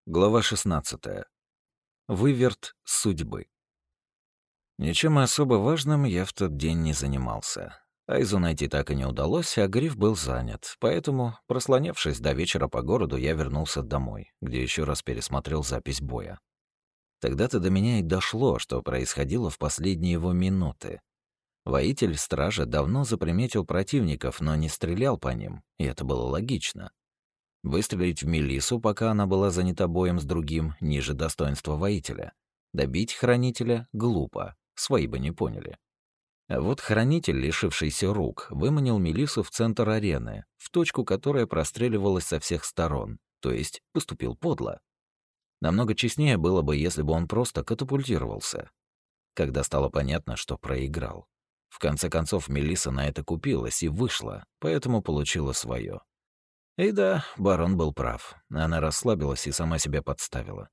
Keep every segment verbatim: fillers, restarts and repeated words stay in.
Глава шестнадцатая. Выверт судьбы. Ничем особо важным я в тот день не занимался. Айзу найти так и не удалось, а Гриф был занят, поэтому, прослонявшись до вечера по городу, я вернулся домой, где еще раз пересмотрел запись боя. Тогда-то до меня и дошло, что происходило в последние его минуты. Воитель стражи давно заприметил противников, но не стрелял по ним, и это было логично. Выстрелить в Мелиссу, пока она была занята боем с другим, ниже достоинства воителя. Добить хранителя — глупо, свои бы не поняли. А вот хранитель, лишившийся рук, выманил Мелиссу в центр арены, в точку, которая простреливалась со всех сторон, то есть поступил подло. Намного честнее было бы, если бы он просто катапультировался. Когда стало понятно, что проиграл. В конце концов, Мелисса на это купилась и вышла, поэтому получила свое. И да, барон был прав. Она расслабилась и сама себя подставила.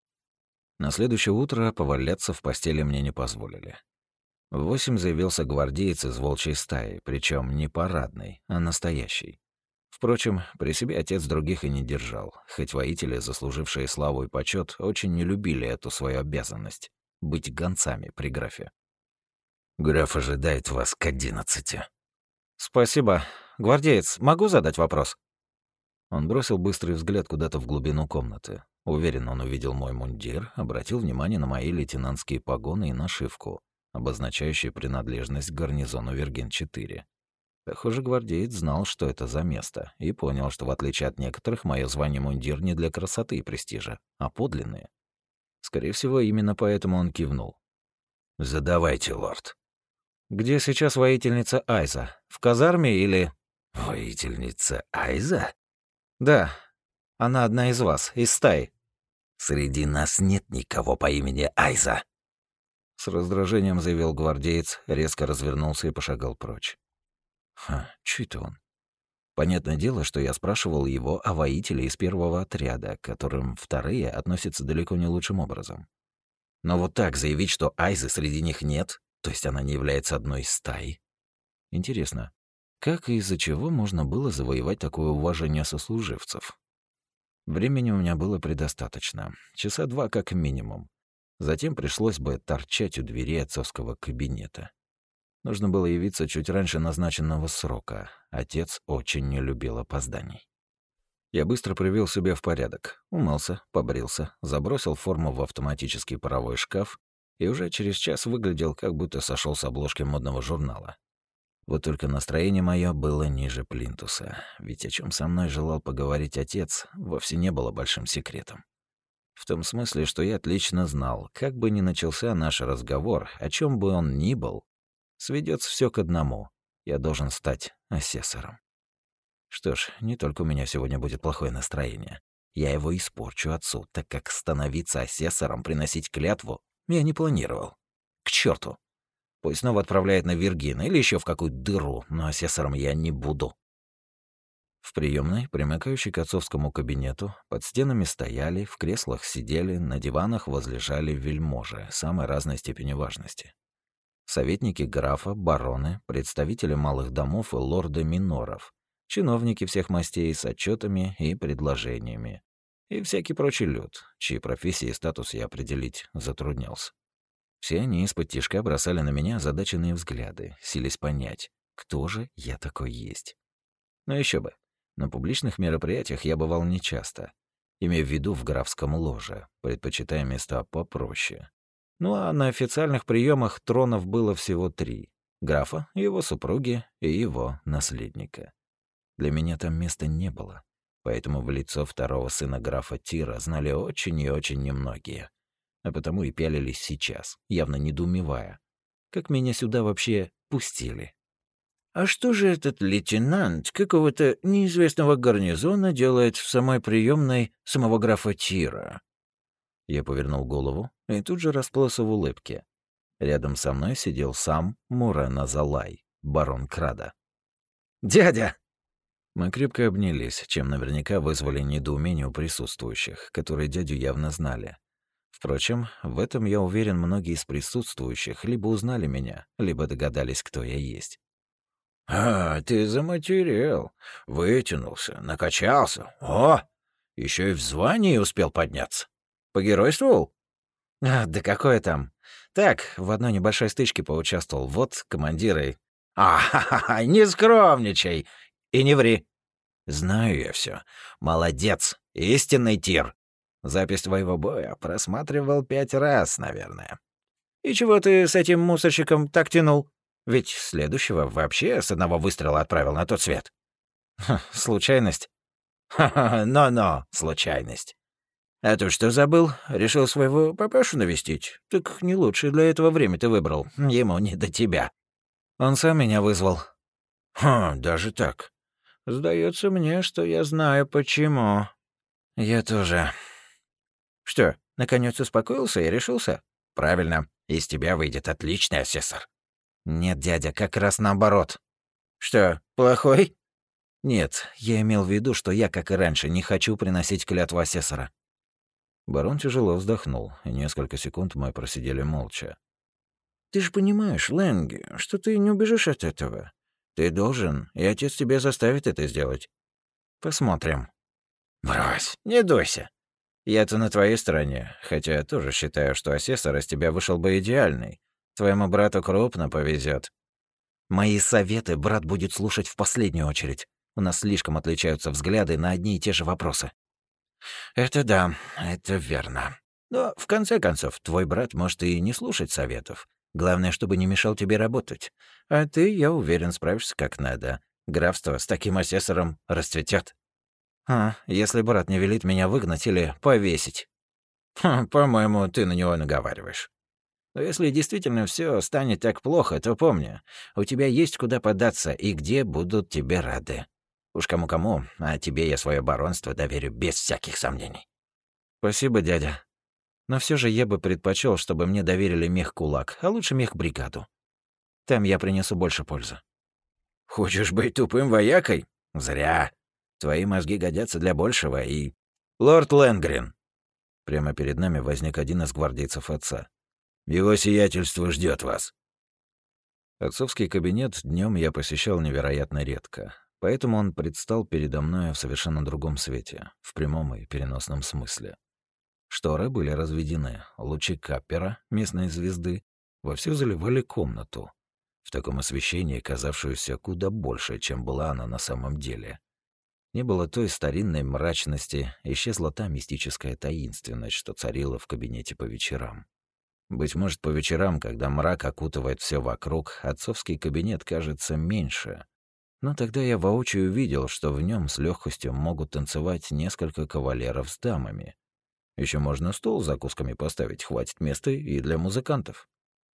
На следующее утро поваляться в постели мне не позволили. В восемь заявился гвардеец из волчьей стаи, причем не парадный, а настоящий. Впрочем, при себе отец других и не держал, хоть воители, заслужившие славу и почет, очень не любили эту свою обязанность — быть гонцами при графе. «Граф ожидает вас к одиннадцати». «Спасибо. Гвардеец, могу задать вопрос?» Он бросил быстрый взгляд куда-то в глубину комнаты. Уверен, он увидел мой мундир, обратил внимание на мои лейтенантские погоны и нашивку, обозначающие принадлежность к гарнизону Верген-четыре. Похоже, гвардеец знал, что это за место, и понял, что в отличие от некоторых, мое звание мундир не для красоты и престижа, а подлинные. Скорее всего, именно поэтому он кивнул. «Задавайте, лорд». «Где сейчас воительница Айза? В казарме или...» «Воительница Айза?» «Да, она одна из вас, из стаи». «Среди нас нет никого по имени Айза», — с раздражением заявил гвардеец, резко развернулся и пошагал прочь. Ха, чё это он? Понятное дело, что я спрашивал его о воителе из первого отряда, к которым вторые относятся далеко не лучшим образом. Но вот так заявить, что Айзы среди них нет, то есть она не является одной из стаи. Интересно, как и из-за чего можно было завоевать такое уважение сослуживцев? Времени у меня было предостаточно, часа два как минимум. Затем пришлось бы торчать у двери отцовского кабинета. Нужно было явиться чуть раньше назначенного срока. Отец очень не любил опозданий. Я быстро привел себя в порядок. Умылся, побрился, забросил форму в автоматический паровой шкаф и уже через час выглядел, как будто сошел с обложки модного журнала. Вот только настроение мое было ниже плинтуса, ведь о чем со мной желал поговорить отец, вовсе не было большим секретом. В том смысле, что я отлично знал, как бы ни начался наш разговор, о чем бы он ни был, сведется все к одному. Я должен стать асессором. Что ж, не только у меня сегодня будет плохое настроение. Я его испорчу отцу, так как становиться асессором, приносить клятву я не планировал. К черту! Пусть снова отправляет на Виргин или еще в какую дыру, но асессором я не буду. В приемной, примыкающей к отцовскому кабинету, под стенами стояли, в креслах сидели, на диванах возлежали вельможи самой разной степени важности. Советники графа, бароны, представители малых домов и лорды миноров, чиновники всех мастей с отчетами и предложениями, и всякий прочий люд, чьи профессии и статус я определить затруднялся. Все они из-под тишка бросали на меня озадаченные взгляды, силясь понять, кто же я такой есть. Но еще бы, на публичных мероприятиях я бывал нечасто, имея в виду в графском ложе, предпочитая места попроще. Ну а на официальных приемах тронов было всего три — графа, его супруги и его наследника. Для меня там места не было, поэтому в лицо второго сына графа Тира знали очень и очень немногие. А потому и пялились сейчас, явно недоумевая, как меня сюда вообще пустили. «А что же этот лейтенант какого-то неизвестного гарнизона делает в самой приемной самого графа Тира?» Я повернул голову и тут же расплылся в улыбке. Рядом со мной сидел сам Мурен Азалай, барон Крада. «Дядя!» Мы крепко обнялись, чем наверняка вызвали недоумение у присутствующих, которые дядю явно знали. Впрочем, в этом, я уверен, многие из присутствующих либо узнали меня, либо догадались, кто я есть. «А, ты заматерел, вытянулся, накачался. О, Еще и в звании успел подняться. Погеройствовал? А, да какое там. Так, в одной небольшой стычке поучаствовал. Вот командиры. А, ха-ха-ха, не скромничай. И не ври. Знаю я все. Молодец. Истинный тир. Запись твоего боя просматривал пять раз, наверное. И чего ты с этим мусорщиком так тянул? Ведь следующего вообще с одного выстрела отправил на тот свет. Ха, случайность. Ха-ха, но-но, случайность. А ты что забыл? Решил своего папашу навестить? Так не лучше для этого время ты выбрал. Ему не до тебя. Он сам меня вызвал. Хм, даже так. Сдается мне, что я знаю почему. Я тоже. Что, наконец успокоился и решился? Правильно, из тебя выйдет отличный асессор. Нет, дядя, как раз наоборот. Что, плохой? Нет, я имел в виду, что я, как и раньше, не хочу приносить клятву асессора. Барон тяжело вздохнул, и несколько секунд мы просидели молча. «Ты же понимаешь, Лэнги, что ты не убежишь от этого. Ты должен, и отец тебя заставит это сделать. Посмотрим». «Брось, не дуйся. Я-то на твоей стороне, хотя я тоже считаю, что асессор из тебя вышел бы идеальный. Твоему брату крупно повезет. Мои советы брат будет слушать в последнюю очередь. У нас слишком отличаются взгляды на одни и те же вопросы». «Это да, это верно. Но, в конце концов, твой брат может и не слушать советов. Главное, чтобы не мешал тебе работать. А ты, я уверен, справишься как надо. Графство с таким асессором расцветет. А, если брат не велит меня выгнать или повесить? Ха, по-моему, ты на него наговариваешь. Но если действительно все станет так плохо, то помни, у тебя есть куда податься и где будут тебе рады. Уж кому-кому, а тебе я свое баронство доверю без всяких сомнений». «Спасибо, дядя. Но все же я бы предпочел, чтобы мне доверили мех-кулак, а лучше мех-бригаду. Там я принесу больше пользы». «Хочешь быть тупым воякой? Зря. Твои мозги годятся для большего и...» «Лорд Лэнгрен!» Прямо перед нами возник один из гвардейцев отца. «Его сиятельство ждет вас». Отцовский кабинет днем я посещал невероятно редко. Поэтому он предстал передо мной в совершенно другом свете, в прямом и переносном смысле. Шторы были разведены, лучи каппера, местной звезды, вовсю заливали комнату, в таком освещении, казавшуюся куда больше, чем была она на самом деле. Не было той старинной мрачности, исчезла та мистическая таинственность, что царила в кабинете по вечерам. Быть может, по вечерам, когда мрак окутывает все вокруг, отцовский кабинет кажется меньше. Но тогда я воочию видел, что в нем с легкостью могут танцевать несколько кавалеров с дамами. Еще можно стол с закусками поставить, хватит места и для музыкантов.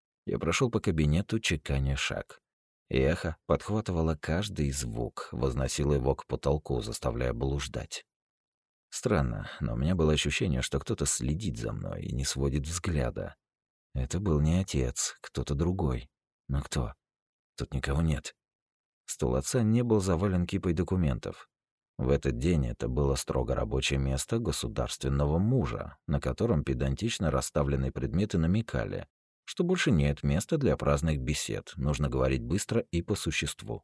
Я прошел по кабинету, чеканя шаг. И эхо подхватывало каждый звук, возносило его к потолку, заставляя блуждать. Странно, но у меня было ощущение, что кто-то следит за мной и не сводит взгляда. Это был не отец, кто-то другой. Но кто? Тут никого нет. Стол отца не был завален кипой документов. В этот день это было строго рабочее место государственного мужа, на котором педантично расставленные предметы намекали, что больше нет места для праздных бесед, нужно говорить быстро и по существу.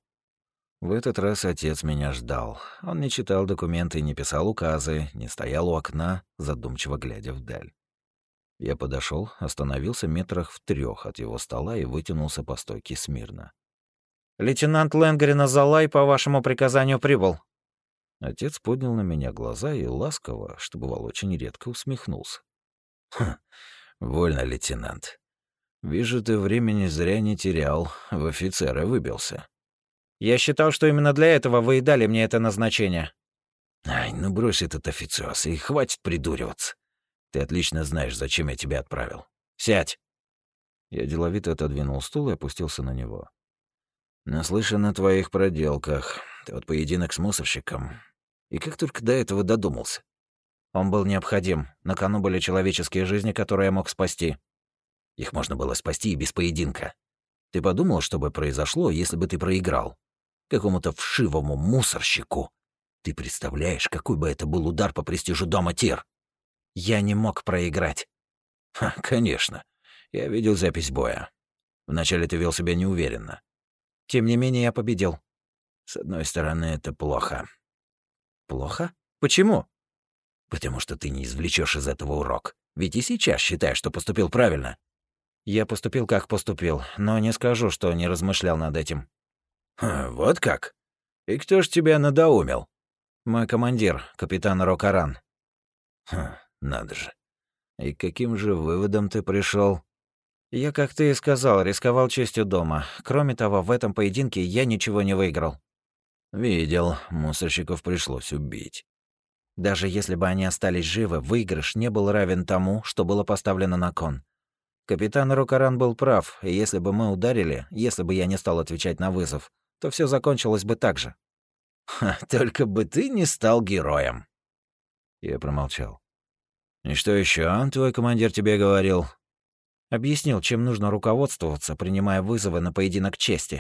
В этот раз отец меня ждал. Он не читал документы, не писал указы, не стоял у окна, задумчиво глядя вдаль. Я подошел, остановился метрах в трех от его стола и вытянулся по стойке смирно. «Лейтенант Лэнгрен Азалай по вашему приказанию прибыл». Отец поднял на меня глаза и ласково, что бывало очень редко, усмехнулся. «Хм, вольно, лейтенант. Вижу, ты времени зря не терял, в офицеры выбился». «Я считал, что именно для этого вы и дали мне это назначение». «Ай, ну брось этот официоз и хватит придуриваться. Ты отлично знаешь, зачем я тебя отправил. Сядь». Я деловито отодвинул стул и опустился на него. «Наслышан о твоих проделках. Ты вот поединок с мусорщиком. И как только до этого додумался?» «Он был необходим. На кону были человеческие жизни, которые я мог спасти». «Их можно было спасти и без поединка. Ты подумал, что бы произошло, если бы ты проиграл? Какому-то вшивому мусорщику. Ты представляешь, какой бы это был удар по престижу дома Тир?» «Я не мог проиграть». «Ха, конечно. Я видел запись боя. Вначале ты вел себя неуверенно. Тем не менее, я победил». «С одной стороны, это плохо». «Плохо? Почему?» Потому что ты не извлечешь из этого урок. Ведь и сейчас считаешь, что поступил правильно. Я поступил, как поступил, но не скажу, что не размышлял над этим. Ха, вот как? И кто ж тебя надоумил? Мой командир, капитан Рокаран. Хм, надо же. И к каким же выводом ты пришел? Я, как ты и сказал, рисковал честью дома. Кроме того, в этом поединке я ничего не выиграл. Видел, мусорщиков пришлось убить. Даже если бы они остались живы, выигрыш не был равен тому, что было поставлено на кон. Капитан Рокаран был прав, и если бы мы ударили, если бы я не стал отвечать на вызов, то все закончилось бы так же. Ха, только бы ты не стал героем. Я промолчал. И что еще твой командир тебе говорил? Объяснил, чем нужно руководствоваться, принимая вызовы на поединок чести.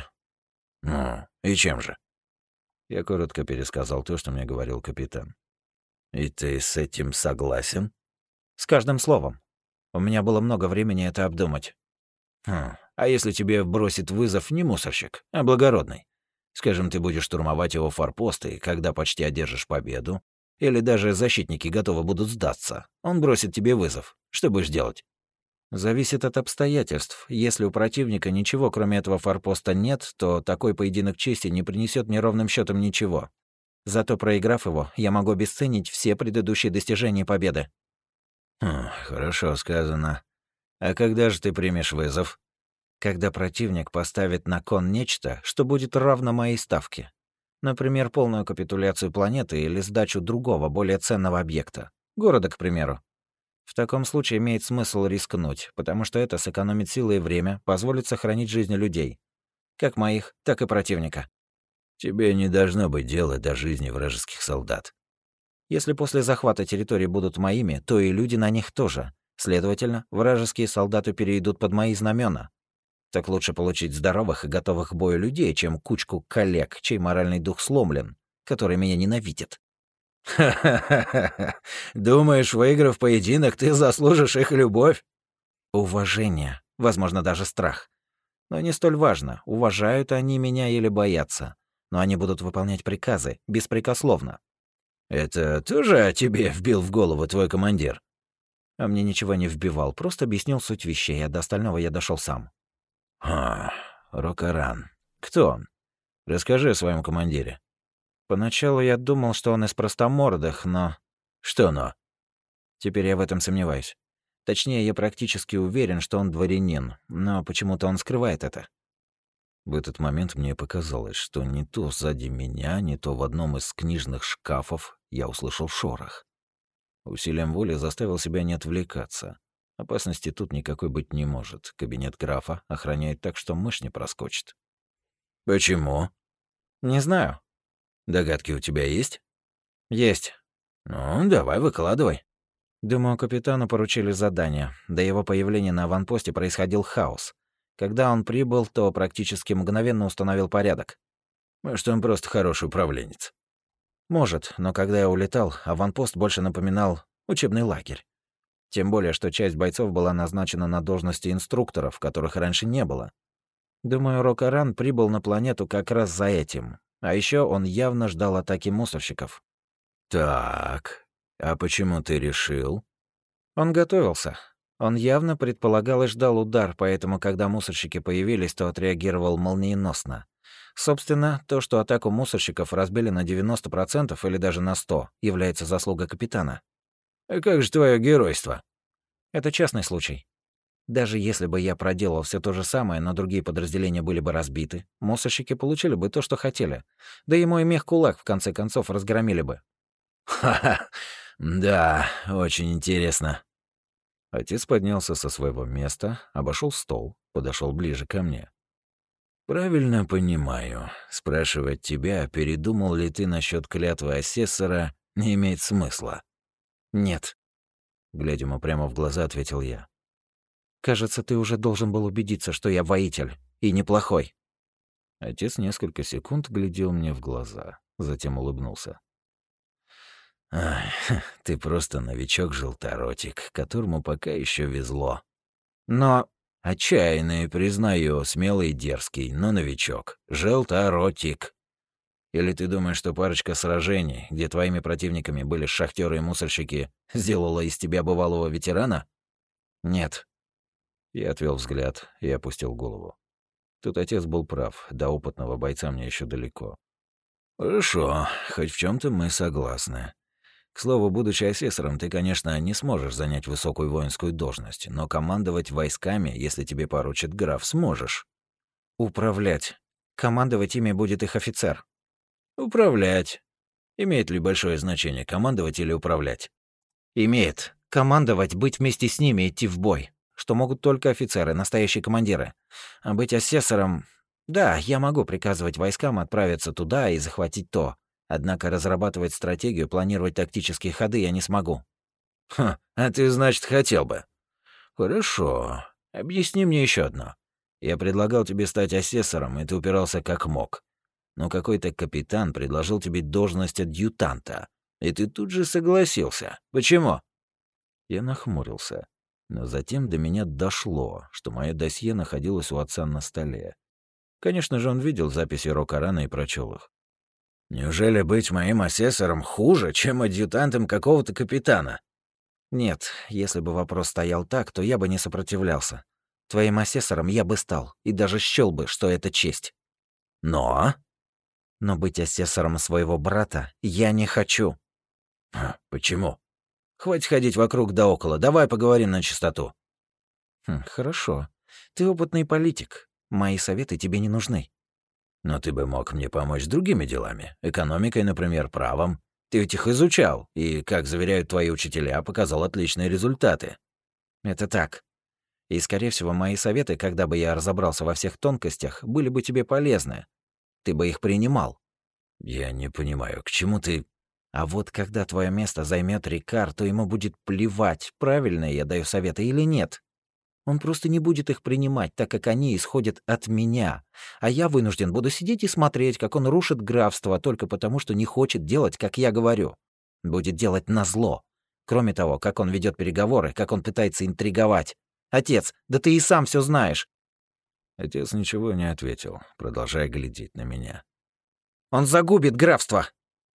Ну, и чем же? Я коротко пересказал то, что мне говорил капитан. И ты с этим согласен? С каждым словом. У меня было много времени это обдумать. Хм, а если тебе бросит вызов не мусорщик, а благородный? Скажем, ты будешь штурмовать его форпосты, когда почти одержишь победу, или даже защитники готовы будут сдаться. Он бросит тебе вызов. Что будешь делать? Зависит от обстоятельств. Если у противника ничего, кроме этого форпоста, нет, то такой поединок чести не принесет мне ровным счетом ничего. Зато проиграв его, я могу обесценить все предыдущие достижения победы. Хм, хорошо сказано. А когда же ты примешь вызов? Когда противник поставит на кон нечто, что будет равно моей ставке. Например, полную капитуляцию планеты или сдачу другого, более ценного объекта. Города, к примеру. В таком случае имеет смысл рискнуть, потому что это сэкономит силы и время, позволит сохранить жизни людей. Как моих, так и противника. Тебе не должно быть дела до жизни вражеских солдат. Если после захвата территории будут моими, то и люди на них тоже. Следовательно, вражеские солдаты перейдут под мои знамена. Так лучше получить здоровых и готовых к бою людей, чем кучку коллег, чей моральный дух сломлен, которые меня ненавидят. Ха-ха-ха. Думаешь, выиграв поединок, ты заслужишь их любовь? Уважение, возможно, даже страх. Но не столь важно, уважают они меня или боятся. Но они будут выполнять приказы, беспрекословно. Это тоже тебе вбил в голову твой командир? А мне ничего не вбивал, просто объяснил суть вещей, а до остального я дошел сам. А, Рокаран. Кто он? Расскажи о своем командире. Поначалу я думал, что он из простомордых, но... Что но? Теперь я в этом сомневаюсь. Точнее, я практически уверен, что он дворянин, но почему-то он скрывает это. В этот момент мне показалось, что не то сзади меня, не то в одном из книжных шкафов я услышал шорох. Усилием воли заставил себя не отвлекаться. Опасности тут никакой быть не может. Кабинет графа охраняет так, что мышь не проскочит. Почему? Не знаю. Догадки у тебя есть? Есть. Ну, давай, выкладывай. Думаю, капитану поручили задание. До его появления на аванпосте происходил хаос. Когда он прибыл, то практически мгновенно установил порядок. Может, он просто хороший управленец? Может, но когда я улетал, аванпост больше напоминал учебный лагерь. Тем более, что часть бойцов была назначена на должности инструкторов, которых раньше не было. Думаю, Рокаран прибыл на планету как раз за этим. А еще он явно ждал атаки мусорщиков. Так, а почему ты решил? Он готовился. Он явно предполагал и ждал удар, поэтому, когда мусорщики появились, то отреагировал молниеносно. Собственно, то, что атаку мусорщиков разбили на девяносто процентов или даже на сто процентов, является заслугой капитана. А как же твое геройство? Это частный случай. Даже если бы я проделал все то же самое, но другие подразделения были бы разбиты, мусорщики получили бы то, что хотели. Да и мой мех-кулак, в конце концов, разгромили бы. Ха-ха, да, очень интересно. Отец поднялся со своего места, обошел стол, подошел ближе ко мне. «Правильно понимаю. Спрашивать тебя, передумал ли ты насчет клятвы асессора, не имеет смысла». «Нет», — глядя ему прямо в глаза, ответил я. «Кажется, ты уже должен был убедиться, что я воитель, и неплохой». Отец несколько секунд глядел мне в глаза, затем улыбнулся. «Ай, ты просто новичок-желторотик, которому пока еще везло. Но... Отчаянный, признаю, смелый и дерзкий, но новичок. Желторотик. Или ты думаешь, что парочка сражений, где твоими противниками были шахтеры и мусорщики, сделала из тебя бывалого ветерана? Нет. Я отвел взгляд и опустил голову. Тут отец был прав, до опытного бойца мне еще далеко. Хорошо, хоть в чем то мы согласны. К слову, будучи асессором, ты, конечно, не сможешь занять высокую воинскую должность, но командовать войсками, если тебе поручит граф, сможешь. Управлять. Командовать ими будет их офицер. Управлять. Имеет ли большое значение, командовать или управлять? Имеет. Командовать, быть вместе с ними, идти в бой. Что могут только офицеры, настоящие командиры. А быть асессором... Да, я могу приказывать войскам отправиться туда и захватить то. Однако разрабатывать стратегию, планировать тактические ходы я не смогу. Ха, а ты, значит, хотел бы. Хорошо. Объясни мне еще одно. Я предлагал тебе стать асессором, и ты упирался как мог. Но какой-то капитан предложил тебе должность адъютанта, и ты тут же согласился. Почему? Я нахмурился, но затем до меня дошло, что мое досье находилось у отца на столе. Конечно же, он видел записи Рокарана и прочел их. Неужели быть моим асессором хуже, чем адъютантом какого-то капитана? Нет, если бы вопрос стоял так, то я бы не сопротивлялся. Твоим асессором я бы стал, и даже счёл бы, что это честь. Но... Но быть асессором своего брата я не хочу. Почему? Хватит ходить вокруг да около, давай поговорим на чистоту. Хм, хорошо. Ты опытный политик. Мои советы тебе не нужны. Но ты бы мог мне помочь другими делами. Экономикой, например, правом. Ты ведь их изучал, и, как заверяют твои учителя, показал отличные результаты. Это так. И, скорее всего, мои советы, когда бы я разобрался во всех тонкостях, были бы тебе полезны. Ты бы их принимал. Я не понимаю, к чему ты... А вот когда твое место займет Рикар, то ему будет плевать, правильно я даю советы или нет. Он просто не будет их принимать, так как они исходят от меня. А я вынужден буду сидеть и смотреть, как он рушит графство только потому, что не хочет делать, как я говорю. Будет делать назло. Кроме того, как он ведет переговоры, как он пытается интриговать. Отец, да ты и сам все знаешь. Отец ничего не ответил, продолжая глядеть на меня. Он загубит графство.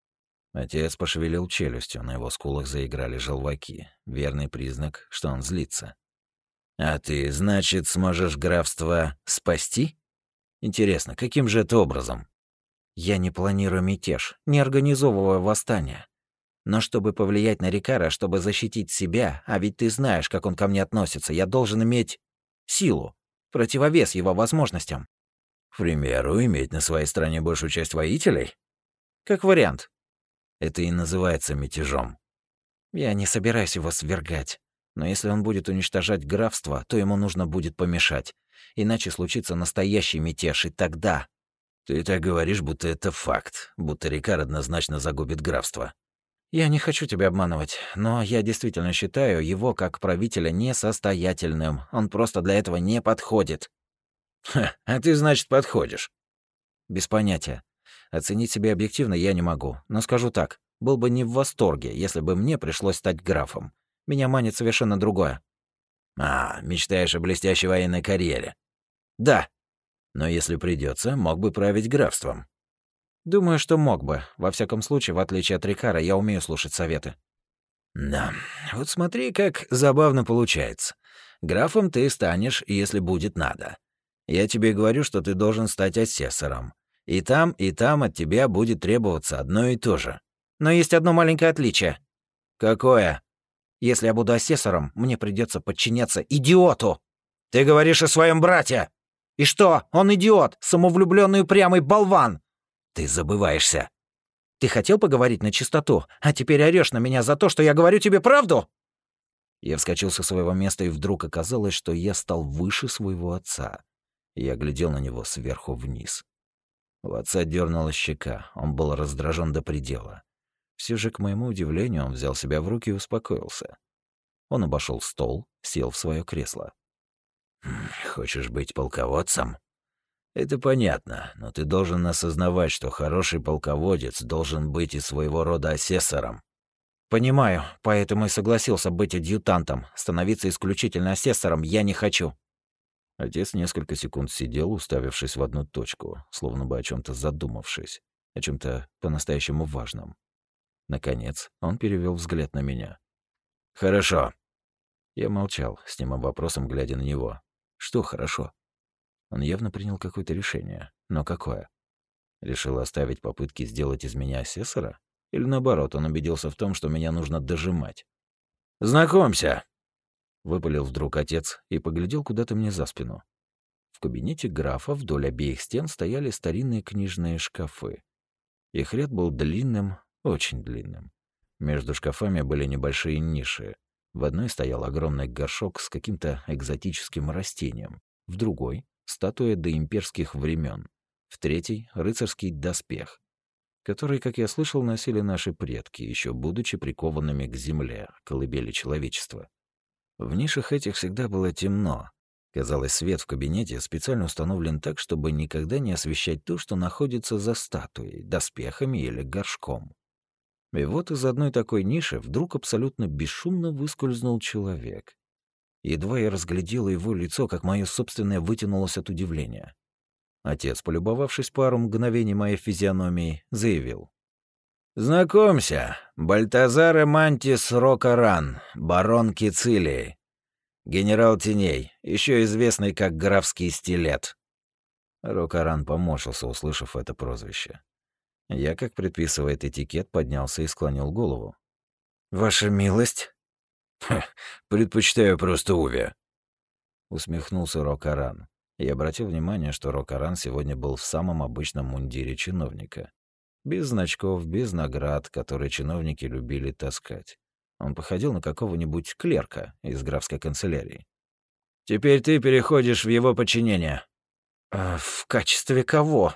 Отец пошевелил челюстью, на его скулах заиграли желваки. Верный признак, что он злится. «А ты, значит, сможешь графство спасти? Интересно, каким же это образом?» «Я не планирую мятеж, не организовываю восстание. Но чтобы повлиять на Рикара, чтобы защитить себя, а ведь ты знаешь, как он ко мне относится, я должен иметь силу, противовес его возможностям». «К примеру, иметь на своей стороне большую часть воителей?» «Как вариант». «Это и называется мятежом». «Я не собираюсь его свергать. Но если он будет уничтожать графство, то ему нужно будет помешать. Иначе случится настоящий мятеж, и тогда... Ты так говоришь, будто это факт, будто Рикар однозначно загубит графство. Я не хочу тебя обманывать, но я действительно считаю его как правителя несостоятельным. Он просто для этого не подходит. Ха, а ты, значит, подходишь? Без понятия. Оценить себя объективно я не могу, но скажу так, был бы не в восторге, если бы мне пришлось стать графом. Меня манит совершенно другое. А, мечтаешь о блестящей военной карьере? Да. Но если придется, мог бы править графством. Думаю, что мог бы. Во всяком случае, в отличие от Рикара, я умею слушать советы. Да. Вот смотри, как забавно получается. Графом ты станешь, если будет надо. Я тебе говорю, что ты должен стать асессором. И там, и там от тебя будет требоваться одно и то же. Но есть одно маленькое отличие. Какое? Если я буду асессором, мне придется подчиняться идиоту. Ты говоришь о своем брате. И что? Он идиот, самовлюбленный упрямый болван. Ты забываешься. Ты хотел поговорить на чистоту, а теперь орёшь на меня за то, что я говорю тебе правду? Я вскочил со своего места, и вдруг оказалось, что я стал выше своего отца. Я глядел на него сверху вниз. У отца дёрнулась щека, он был раздражен до предела. Все же, к моему удивлению, он взял себя в руки и успокоился. Он обошел стол, сел в свое кресло. «Хочешь быть полководцем? Это понятно, но ты должен осознавать, что хороший полководец должен быть и своего рода асессором». «Понимаю, поэтому и согласился быть адъютантом. Становиться исключительно асессором я не хочу». Отец несколько секунд сидел, уставившись в одну точку, словно бы о чем то задумавшись. о чем то по-настоящему важном. Наконец, он перевел взгляд на меня. «Хорошо». Я молчал, с немым вопросом глядя на него. Что хорошо? Он явно принял какое-то решение. Но какое? Решил оставить попытки сделать из меня асессора? Или наоборот, он убедился в том, что меня нужно дожимать? «Знакомься!» — выпалил вдруг отец и поглядел куда-то мне за спину. В кабинете графа вдоль обеих стен стояли старинные книжные шкафы. Их ряд был длинным, очень длинным. Между шкафами были небольшие ниши. В одной стоял огромный горшок с каким-то экзотическим растением, в другой — статуя доимперских времен, в третьей — рыцарский доспех, который, как я слышал, носили наши предки, еще будучи прикованными к земле, колыбели человечества. В нишах этих всегда было темно. Казалось, свет в кабинете специально установлен так, чтобы никогда не освещать то, что находится за статуей, доспехами или горшком. И вот из одной такой ниши вдруг абсолютно бесшумно выскользнул человек. Едва я разглядел его лицо, как мое собственное вытянулось от удивления. Отец, полюбовавшись пару мгновений моей физиономией, заявил: «Знакомься, Бальтазар Эмантис Рокаран, барон Кицилии, генерал теней, еще известный как графский стилет». Рокаран поморщился, услышав это прозвище. Я, как предписывает этикет, поднялся и склонил голову. «Ваша милость?» Ха, «Предпочитаю просто Уве», — усмехнулся Рокаран. Я обратил внимание, что Рокаран сегодня был в самом обычном мундире чиновника. Без значков, без наград, которые чиновники любили таскать. Он походил на какого-нибудь клерка из графской канцелярии. «Теперь ты переходишь в его подчинение». А «В качестве кого?»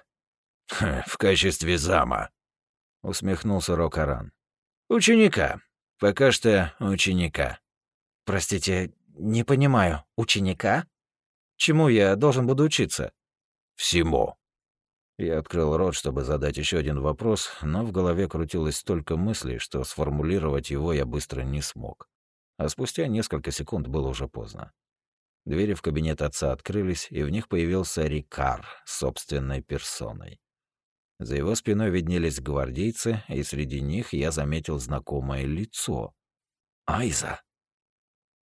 «В качестве зама», — усмехнулся Рокаран. «Ученика. Пока что ученика». «Простите, не понимаю. Ученика? Чему я должен буду учиться?» «Всему». Я открыл рот, чтобы задать еще один вопрос, но в голове крутилось столько мыслей, что сформулировать его я быстро не смог. А спустя несколько секунд было уже поздно. Двери в кабинет отца открылись, и в них появился Рикар собственной персоной. За его спиной виднелись гвардейцы, и среди них я заметил знакомое лицо. Айза.